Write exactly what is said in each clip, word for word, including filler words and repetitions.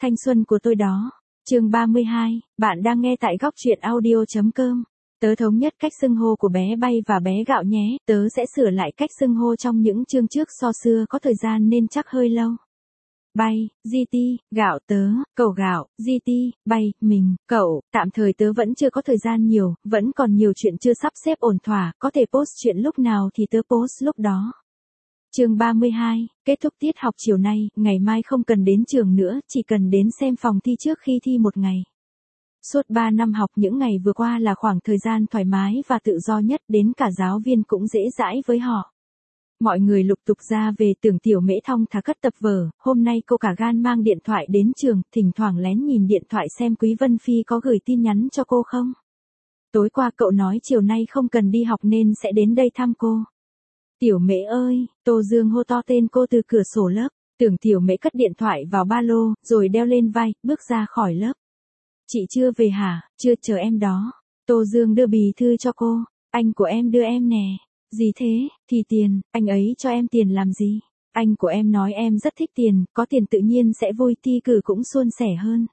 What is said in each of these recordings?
Thanh xuân của tôi đó. Chương ba mươi hai, bạn đang nghe tại góc truyện audio chấm com. Tớ thống nhất cách xưng hô của bé Bay và bé Gạo nhé, tớ sẽ sửa lại cách xưng hô trong những chương trước so xưa có thời gian nên chắc hơi lâu. Bay, giê tê, Gạo tớ, cậu Gạo, giê tê, Bay, mình, cậu, tạm thời tớ vẫn chưa có thời gian nhiều, vẫn còn nhiều chuyện chưa sắp xếp ổn thỏa, có thể post chuyện lúc nào thì tớ post lúc đó. Chương ba mươi hai, kết thúc tiết học chiều nay, ngày mai không cần đến trường nữa, chỉ cần đến xem phòng thi trước khi thi một ngày. Suốt ba năm học những ngày vừa qua là khoảng thời gian thoải mái và tự do nhất, đến cả giáo viên cũng dễ dãi với họ. Mọi người lục tục ra về, Tưởng Tiểu Mễ thong thả cất tập vở, hôm nay cô cả gan mang điện thoại đến trường, thỉnh thoảng lén nhìn điện thoại xem Quý Vân Phi có gửi tin nhắn cho cô không. Tối qua cậu nói chiều nay không cần đi học nên sẽ đến đây thăm cô. Tiểu Mễ ơi, Tô Dương hô to tên cô từ cửa sổ lớp. Tưởng Tiểu Mễ cất điện thoại vào ba lô, rồi đeo lên vai, bước ra khỏi lớp. Chị chưa về hả? Chưa, chờ em đó. Tô Dương đưa bì thư cho cô. Anh của em đưa em nè. Gì thế? Thì tiền, anh ấy cho em tiền làm gì? Anh của em nói em rất thích tiền, có tiền tự nhiên sẽ vui, thi cử cũng suôn sẻ hơn.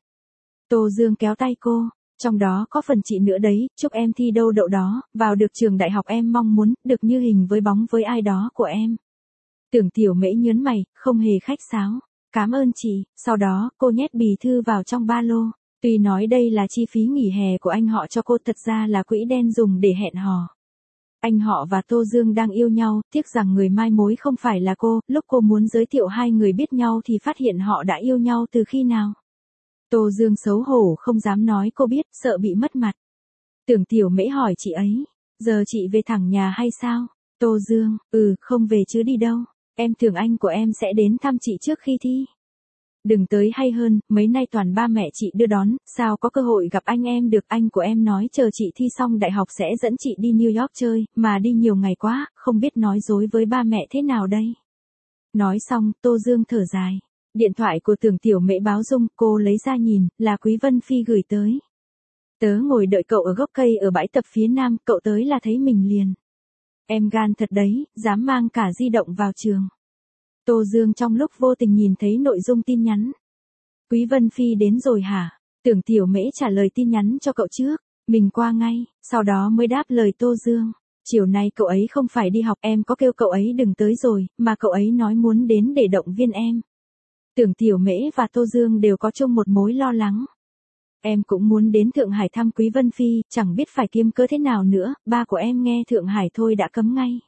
Tô Dương kéo tay cô. Trong đó có phần chị nữa đấy, chúc em thi đâu đậu đó, vào được trường đại học em mong muốn, được như hình với bóng với ai đó của em. Tưởng Tiểu Mễ nhớn mày, không hề khách sáo. Cảm ơn chị, sau đó cô nhét bì thư vào trong ba lô. Tuy nói đây là chi phí nghỉ hè của anh họ cho cô, thật ra là quỹ đen dùng để hẹn hò. Anh họ và Tô Dương đang yêu nhau, tiếc rằng người mai mối không phải là cô, lúc cô muốn giới thiệu hai người biết nhau thì phát hiện họ đã yêu nhau từ khi nào. Tô Dương xấu hổ không dám nói cô biết, sợ bị mất mặt. Tưởng Tiểu Mễ hỏi chị ấy, giờ chị về thẳng nhà hay sao? Tô Dương, ừ, không về chứ đi đâu, em tưởng anh của em sẽ đến thăm chị trước khi thi. Đừng tới hay hơn, mấy nay toàn ba mẹ chị đưa đón, sao có cơ hội gặp anh em được, anh của em nói chờ chị thi xong đại học sẽ dẫn chị đi New York chơi, mà đi nhiều ngày quá, không biết nói dối với ba mẹ thế nào đây. Nói xong, Tô Dương thở dài. Điện thoại của Tưởng Tiểu Mễ báo rung, cô lấy ra nhìn, là Quý Vân Phi gửi tới. Tớ ngồi đợi cậu ở gốc cây ở bãi tập phía nam, cậu tới là thấy mình liền. Em gan thật đấy, dám mang cả di động vào trường. Tô Dương trong lúc vô tình nhìn thấy nội dung tin nhắn. Quý Vân Phi đến rồi hả? Tưởng Tiểu Mễ trả lời tin nhắn cho cậu trước, mình qua ngay, sau đó mới đáp lời Tô Dương. Chiều nay cậu ấy không phải đi học, em có kêu cậu ấy đừng tới rồi, mà cậu ấy nói muốn đến để động viên em. Tưởng Tiểu Mễ và Tô Dương đều có chung một mối lo lắng. Em cũng muốn đến Thượng Hải thăm Quý Vân Phi, chẳng biết phải kiếm cớ thế nào nữa, ba của em nghe Thượng Hải thôi đã cấm ngay.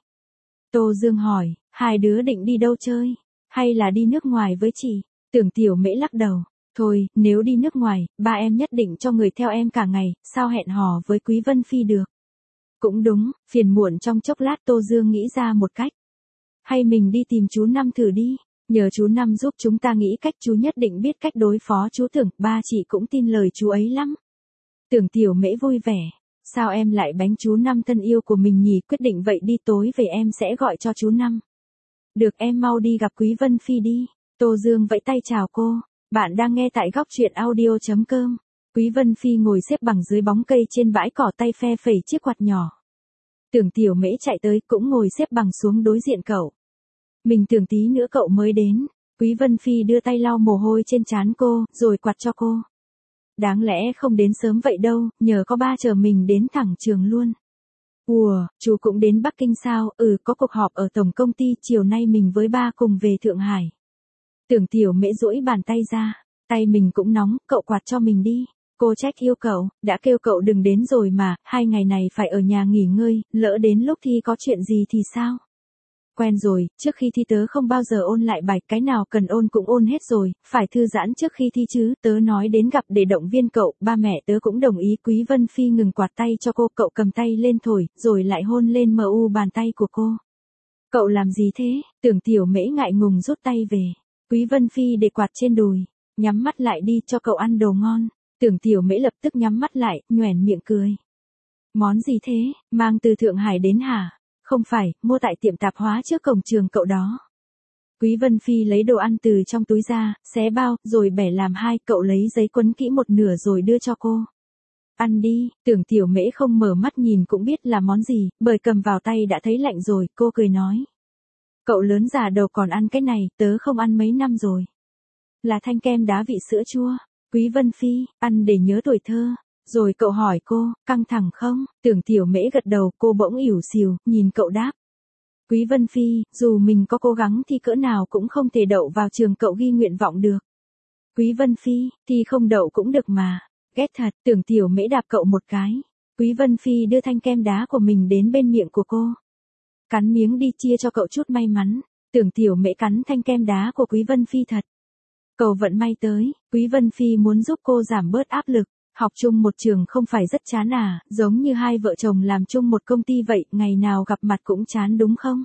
Tô Dương hỏi, hai đứa định đi đâu chơi? Hay là đi nước ngoài với chị? Tưởng Tiểu Mễ lắc đầu, thôi, nếu đi nước ngoài, ba em nhất định cho người theo em cả ngày, sao hẹn hò với Quý Vân Phi được? Cũng đúng, phiền muộn trong chốc lát Tô Dương nghĩ ra một cách. Hay mình đi tìm chú Năm thử đi, nhờ chú Năm giúp chúng ta nghĩ cách, chú nhất định biết cách đối phó chú Tưởng, ba chị cũng tin lời chú ấy lắm. Tưởng Tiểu Mễ vui vẻ. Sao em lại bánh chú Năm thân yêu của mình nhỉ, quyết định vậy đi, tối về em sẽ gọi cho chú Năm. Được, em mau đi gặp Quý Vân Phi đi. Tô Dương vẫy tay chào cô. Bạn đang nghe tại góc truyện audio chấm com. Quý Vân Phi ngồi xếp bằng dưới bóng cây trên bãi cỏ, tay phe phẩy chiếc quạt nhỏ. Tưởng Tiểu Mễ chạy tới cũng ngồi xếp bằng xuống đối diện cậu. Mình tưởng tí nữa cậu mới đến. Quý Vân Phi đưa tay lau mồ hôi trên trán cô, rồi quạt cho cô. Đáng lẽ không đến sớm vậy đâu, nhờ có ba chờ mình đến thẳng trường luôn. Ủa, chú cũng đến Bắc Kinh sao? Ừ, có cuộc họp ở tổng công ty, chiều nay mình với ba cùng về Thượng Hải. Tưởng Tiểu Mễ duỗi bàn tay ra, tay mình cũng nóng, cậu quạt cho mình đi. Cô trách yêu cậu, đã kêu cậu đừng đến rồi mà, hai ngày này phải ở nhà nghỉ ngơi, lỡ đến lúc thi có chuyện gì thì sao? Quen rồi, trước khi thi tớ không bao giờ ôn lại bài, cái nào cần ôn cũng ôn hết rồi, phải thư giãn trước khi thi chứ, tớ nói đến gặp để động viên cậu, ba mẹ tớ cũng đồng ý. Quý Vân Phi ngừng quạt tay cho cô, cậu cầm tay lên thổi, rồi lại hôn lên mờ u bàn tay của cô. Cậu làm gì thế? Tưởng Tiểu Mễ ngại ngùng rút tay về. Quý Vân Phi để quạt trên đùi, nhắm mắt lại đi, cho cậu ăn đồ ngon. Tưởng Tiểu Mễ lập tức nhắm mắt lại, nhoẻn miệng cười. Món gì thế, mang từ Thượng Hải đến hả? Không phải, mua tại tiệm tạp hóa trước cổng trường cậu đó. Quý Vân Phi lấy đồ ăn từ trong túi ra, xé bao, rồi bẻ làm hai, cậu lấy giấy quấn kỹ một nửa rồi đưa cho cô. Ăn đi, Tưởng Tiểu Mễ không mở mắt nhìn cũng biết là món gì, bởi cầm vào tay đã thấy lạnh rồi, cô cười nói. Cậu lớn già đầu còn ăn cái này, tớ không ăn mấy năm rồi. Là thanh kem đá vị sữa chua. Quý Vân Phi, ăn để nhớ tuổi thơ. Rồi cậu hỏi cô, căng thẳng không? Tưởng Tiểu Mễ gật đầu, cô bỗng ỉu xìu, nhìn cậu đáp. Quý Vân Phi, dù mình có cố gắng thì cỡ nào cũng không thể đậu vào trường cậu ghi nguyện vọng được. Quý Vân Phi, thì không đậu cũng được mà. Ghét thật, Tưởng Tiểu Mễ đạp cậu một cái. Quý Vân Phi đưa thanh kem đá của mình đến bên miệng của cô. Cắn miếng đi chia cho cậu chút may mắn. Tưởng Tiểu Mễ cắn thanh kem đá của Quý Vân Phi thật. Cầu vận may tới, Quý Vân Phi muốn giúp cô giảm bớt áp lực. Học chung một trường không phải rất chán à, giống như hai vợ chồng làm chung một công ty vậy, ngày nào gặp mặt cũng chán đúng không?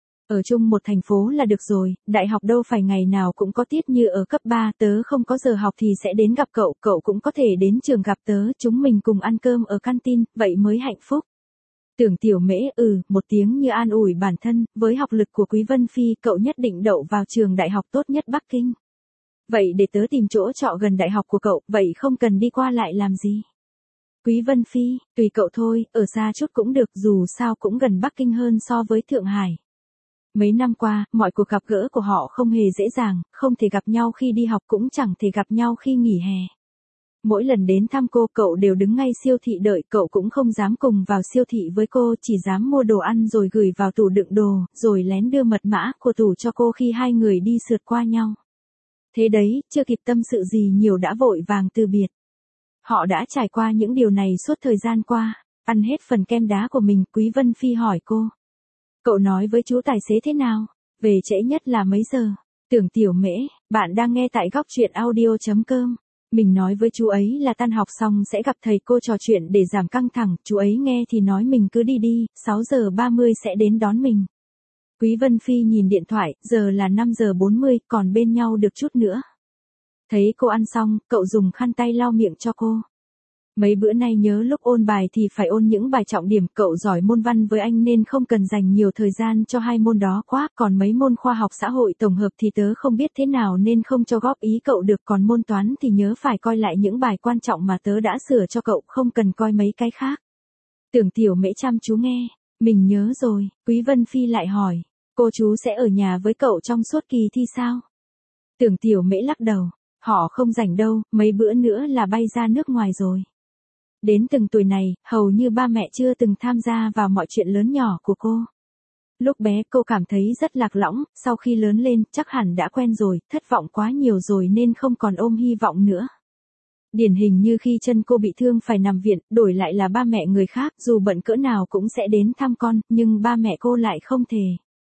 Ở chung một thành phố là được rồi, đại học đâu phải ngày nào cũng có tiết như ở cấp ba, tớ không có giờ học thì sẽ đến gặp cậu, cậu cũng có thể đến trường gặp tớ, chúng mình cùng ăn cơm ở canteen, vậy mới hạnh phúc. Tưởng Tiểu Mễ ừ, một tiếng như an ủi bản thân, với học lực của Quý Vân Phi cậu nhất định đậu vào trường đại học tốt nhất Bắc Kinh. Vậy để tớ tìm chỗ trọ gần đại học của cậu, vậy không cần đi qua lại làm gì. Quý Vân Phi, tùy cậu thôi, ở xa chút cũng được, dù sao cũng gần Bắc Kinh hơn so với Thượng Hải. Mấy năm qua, mọi cuộc gặp gỡ của họ không hề dễ dàng, không thể gặp nhau khi đi học cũng chẳng thể gặp nhau khi nghỉ hè. Mỗi lần đến thăm cô, cậu đều đứng ngay siêu thị đợi, cậu cũng không dám cùng vào siêu thị với cô, chỉ dám mua đồ ăn rồi gửi vào tủ đựng đồ, rồi lén đưa mật mã của tủ cho cô khi hai người đi sượt qua nhau. Thế đấy, chưa kịp tâm sự gì nhiều đã vội vàng từ biệt. Họ đã trải qua những điều này suốt thời gian qua. Ăn hết phần kem đá của mình, Quý Vân Phi hỏi cô. Cậu nói với chú tài xế thế nào? Về trễ nhất là mấy giờ? Tưởng Tiểu Mễ, bạn đang nghe tại góc truyện audio chấm com. Mình nói với chú ấy là tan học xong sẽ gặp thầy cô trò chuyện để giảm căng thẳng, chú ấy nghe thì nói mình cứ đi đi, sáu giờ ba mươi sẽ đến đón mình. Quý Vân Phi nhìn điện thoại, giờ là năm giờ bốn mươi, còn bên nhau được chút nữa. Thấy cô ăn xong, cậu dùng khăn tay lau miệng cho cô. Mấy bữa nay nhớ lúc ôn bài thì phải ôn những bài trọng điểm, cậu giỏi môn văn với anh nên không cần dành nhiều thời gian cho hai môn đó quá, còn mấy môn khoa học xã hội tổng hợp thì tớ không biết thế nào nên không cho góp ý cậu được, còn môn toán thì nhớ phải coi lại những bài quan trọng mà tớ đã sửa cho cậu, không cần coi mấy cái khác. Tưởng Tiểu Mễ chăm chú nghe, mình nhớ rồi. Quý Vân Phi lại hỏi, cô chú sẽ ở nhà với cậu trong suốt kỳ thi sao? Tưởng Tiểu Mễ lắc đầu, họ không rảnh đâu, mấy bữa nữa là bay ra nước ngoài rồi. Đến từng tuổi này, hầu như ba mẹ chưa từng tham gia vào mọi chuyện lớn nhỏ của cô. Lúc bé cô cảm thấy rất lạc lõng, sau khi lớn lên chắc hẳn đã quen rồi, thất vọng quá nhiều rồi nên không còn ôm hy vọng nữa. Điển hình như khi chân cô bị thương phải nằm viện, đổi lại là ba mẹ người khác, dù bận cỡ nào cũng sẽ đến thăm con, nhưng ba mẹ cô lại không thể.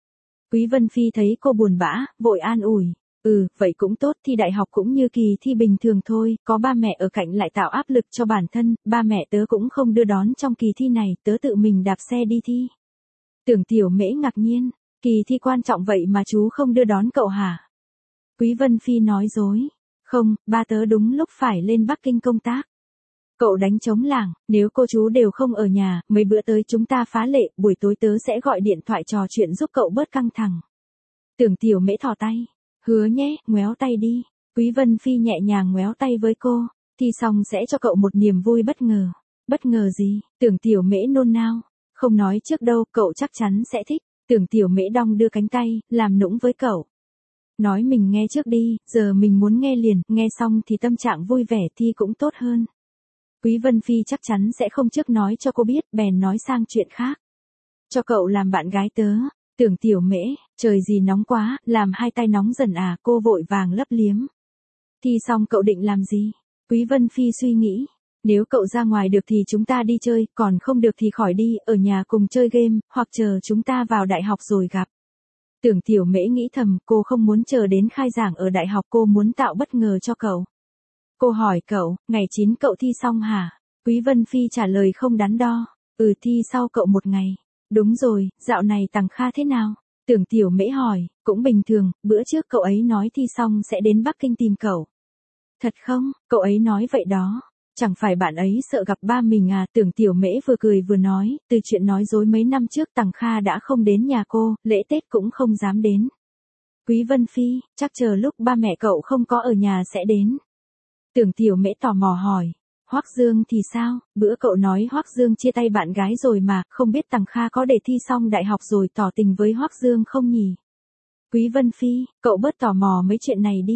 Quý Vân Phi thấy cô buồn bã, vội an ủi. Ừ, vậy cũng tốt, thi đại học cũng như kỳ thi bình thường thôi, có ba mẹ ở cạnh lại tạo áp lực cho bản thân, ba mẹ tớ cũng không đưa đón trong kỳ thi này, tớ tự mình đạp xe đi thi. Tưởng Tiểu Mễ ngạc nhiên, kỳ thi quan trọng vậy mà chú không đưa đón cậu hả? Quý Vân Phi nói dối, không, ba tớ đúng lúc phải lên Bắc Kinh công tác. Cậu đánh trống lảng, nếu cô chú đều không ở nhà, mấy bữa tới chúng ta phá lệ, buổi tối tớ sẽ gọi điện thoại trò chuyện giúp cậu bớt căng thẳng. Tưởng Tiểu Mễ thò tay. Hứa nhé, ngoéo tay đi. Quý Vân Phi nhẹ nhàng ngoéo tay với cô. Thi xong sẽ cho cậu một niềm vui bất ngờ. Bất ngờ gì? Tưởng Tiểu Mễ nôn nao. Không nói trước đâu, cậu chắc chắn sẽ thích. Tưởng Tiểu Mễ đong đưa cánh tay, làm nũng với cậu. Nói mình nghe trước đi, giờ mình muốn nghe liền, nghe xong thì tâm trạng vui vẻ thi cũng tốt hơn. Quý Vân Phi chắc chắn sẽ không trước nói cho cô biết, bèn nói sang chuyện khác. Cho cậu làm bạn gái tớ. Tưởng Tiểu Mễ, trời gì nóng quá, làm hai tay nóng dần à, cô vội vàng lấp liếm. Thi xong cậu định làm gì? Quý Vân Phi suy nghĩ, nếu cậu ra ngoài được thì chúng ta đi chơi, còn không được thì khỏi đi, ở nhà cùng chơi game, hoặc chờ chúng ta vào đại học rồi gặp. Tưởng Tiểu Mễ nghĩ thầm, cô không muốn chờ đến khai giảng ở đại học, cô muốn tạo bất ngờ cho cậu. Cô hỏi cậu, ngày chín cậu thi xong hả? Quý Vân Phi trả lời không đắn đo, ừ thi sau cậu một ngày. Đúng rồi, dạo này Tằng Kha thế nào? Tưởng Tiểu Mễ hỏi, cũng bình thường, bữa trước cậu ấy nói thi xong sẽ đến Bắc Kinh tìm cậu. Thật không? Cậu ấy nói vậy đó. Chẳng phải bạn ấy sợ gặp ba mình à? Tưởng Tiểu Mễ vừa cười vừa nói, từ chuyện nói dối mấy năm trước Tằng Kha đã không đến nhà cô, lễ Tết cũng không dám đến. Quý Vân Phi, chắc chờ lúc ba mẹ cậu không có ở nhà sẽ đến. Tưởng Tiểu Mễ tò mò hỏi. Hoắc Dương thì sao? Bữa cậu nói Hoắc Dương chia tay bạn gái rồi mà, không biết Tằng Kha có để thi xong đại học rồi tỏ tình với Hoắc Dương không nhỉ? Quý Vân Phi, cậu bớt tò mò mấy chuyện này đi.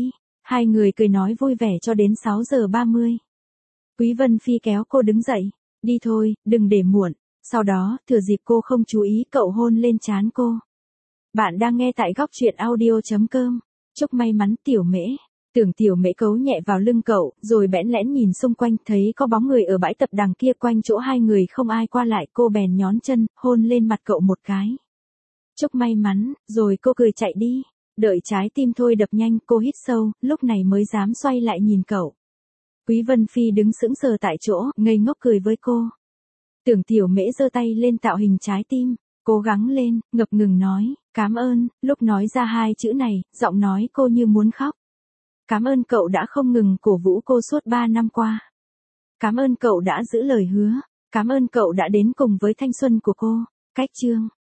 Hai người cười nói vui vẻ cho đến sáu giờ ba mươi. Quý Vân Phi kéo cô đứng dậy. Đi thôi, đừng để muộn. Sau đó, thừa dịp cô không chú ý cậu hôn lên trán cô. Bạn đang nghe tại góc truyện audio.com. Chúc may mắn Tiểu Mễ. Tưởng Tiểu Mễ cấu nhẹ vào lưng cậu, rồi bẽn lẽn nhìn xung quanh thấy có bóng người ở bãi tập đằng kia, quanh chỗ hai người không ai qua lại, cô bèn nhón chân, hôn lên mặt cậu một cái. Chúc may mắn, rồi cô cười chạy đi. Đợi trái tim thôi đập nhanh, cô hít sâu, lúc này mới dám xoay lại nhìn cậu. Quý Vân Phi đứng sững sờ tại chỗ, ngây ngốc cười với cô. Tưởng Tiểu Mễ giơ tay lên tạo hình trái tim, cố gắng lên, ngập ngừng nói, cảm ơn. Lúc nói ra hai chữ này, giọng nói cô như muốn khóc. Cảm ơn cậu đã không ngừng cổ vũ cô suốt ba năm qua. Cảm ơn cậu đã giữ lời hứa. Cảm ơn cậu đã đến cùng với thanh xuân của cô. Cách chương